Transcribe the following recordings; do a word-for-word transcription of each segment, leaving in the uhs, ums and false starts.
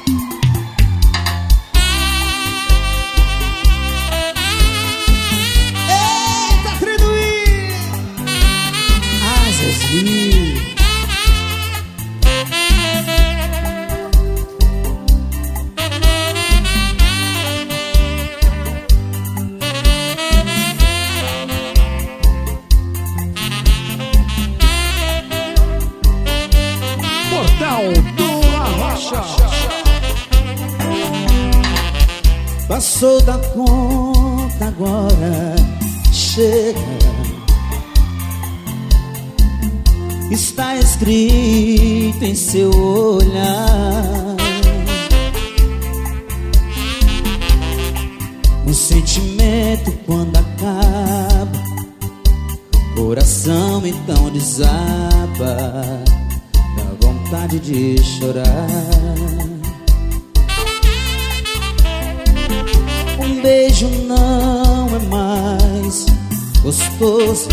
Passou da conta, agora chega. Está escrito em seu olhar. O sentimento quando acaba, coração então desaba, dá vontade de chorar. Um beijo não é mais gostoso.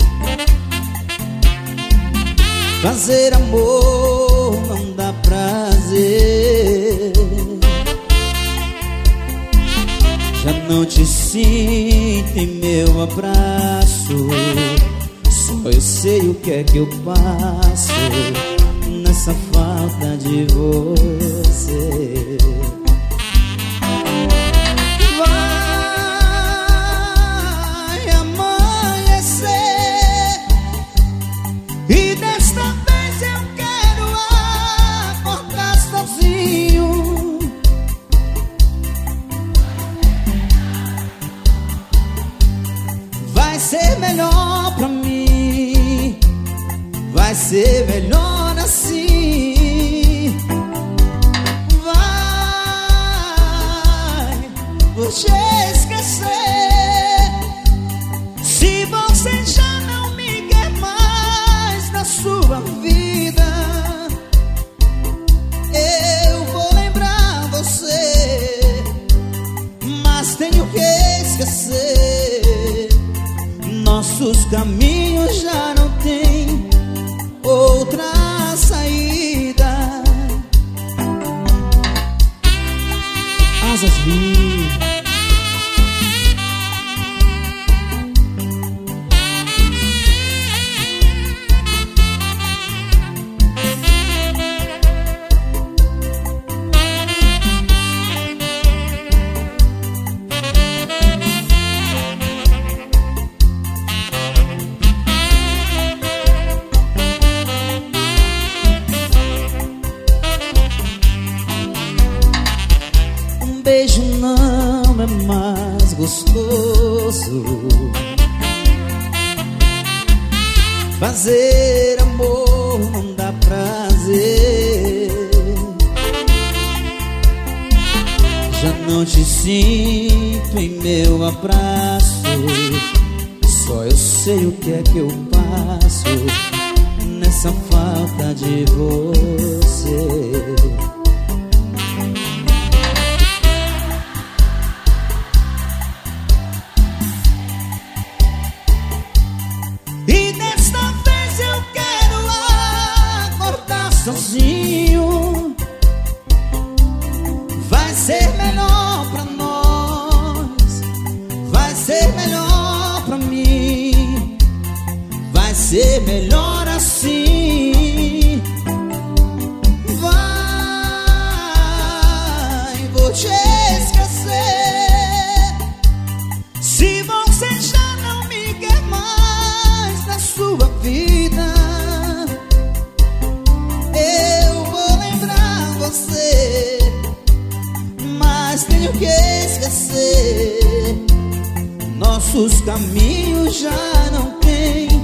Fazer amor não dá prazer. Já não te sinto em meu abraço. Só eu sei o que é que eu passo nessa falta de você. Vai ser melhor pra mim, vai ser melhor assim. Vai, vou te esquecer. Se você já não me quer mais na sua vida, eu vou lembrar você, mas tenho que esquecer. Nossos caminhos já não tem outra saída. Asas Rio. Beijo não é mais gostoso. Fazer amor não dá prazer. Já não te sinto em meu abraço. Só eu sei o que é que eu passo nessa falta de você. E desta vez eu quero acordar sozinho. Vai ser melhor pra nós, vai ser melhor pra mim, vai ser melhor assim. Vai, vou te esquecer. Se você já não me quer mais na sua vida, eu vou lembrar você, mas tenho que esquecer. Nossos caminhos já não têm